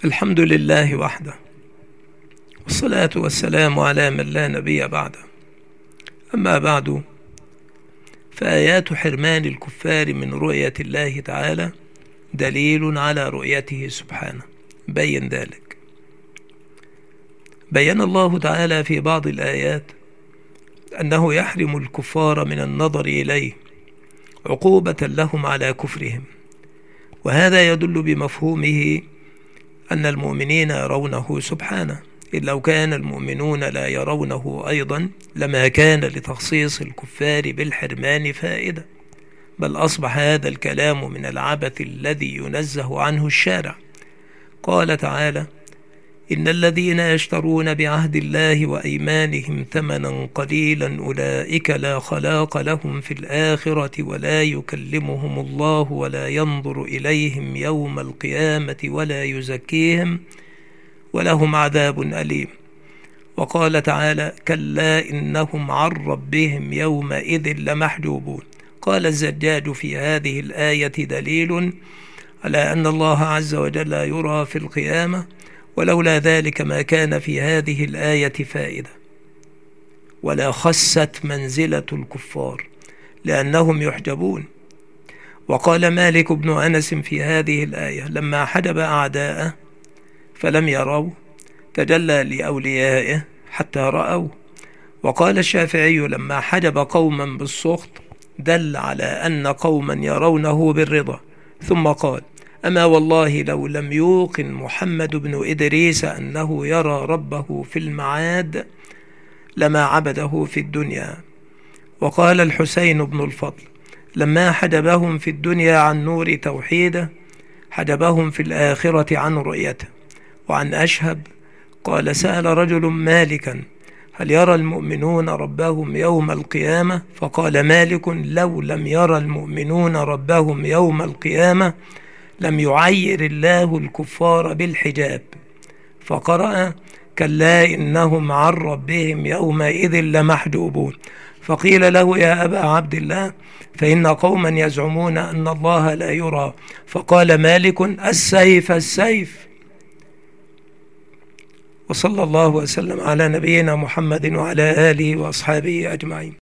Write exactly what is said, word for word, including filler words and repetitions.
الحمد لله وحده، والصلاة والسلام على من لا نبي بعده. أما بعد، فآيات حرمان الكفار من رؤية الله تعالى دليل على رؤيته سبحانه. بين ذلك، بين الله تعالى في بعض الآيات أنه يحرم الكفار من النظر إليه عقوبة لهم على كفرهم، وهذا يدل بمفهومه أن المؤمنين يرونه سبحانه، إذ لو كان المؤمنون لا يرونه أيضا لما كان لتخصيص الكفار بالحرمان فائدة، بل أصبح هذا الكلام من العبث الذي ينزه عنه الشارع. قال تعالى: إن الذين يشترون بعهد الله وأيمانهم ثمنا قليلا أولئك لا خلاق لهم في الآخرة ولا يكلمهم الله ولا ينظر إليهم يوم القيامة ولا يزكيهم ولهم عذاب أليم. وقال تعالى: كلا إنهم عن ربهم يومئذ لمحجوبون. قال الزجاج: في هذه الآية دليل على أن الله عز وجل يرى في القيامة، ولولا ذلك ما كان في هذه الآية فائدة، ولا خست منزلة الكفار لأنهم يحجبون. وقال مالك بن أنس في هذه الآية: لما حجب أعداءه فلم يروا تجلى لأوليائه حتى رأوا. وقال الشافعي: لما حجب قوما بالسخط دل على أن قوما يرونه بالرضا. ثم قال: أما والله لو لم يوقن محمد بن إدريس أنه يرى ربه في المعاد لما عبده في الدنيا. وقال الحسين بن الفضل: لما حجبهم في الدنيا عن نور توحيده حجبهم في الآخرة عن رؤيته. وعن أشهب قال: سأل رجل مالكا: هل يرى المؤمنون ربهم يوم القيامة؟ فقال مالك: لو لم يرى المؤمنون ربهم يوم القيامة لم يعير الله الكفار بالحجاب. فقرأ: كلا إنهم عن ربهم يومئذ لمحجوبون. فقيل له: يا أبا عبد الله، فإن قوما يزعمون أن الله لا يرى. فقال مالك: السيف السيف. وصلى الله وسلم على نبينا محمد وعلى آله وأصحابه أجمعين.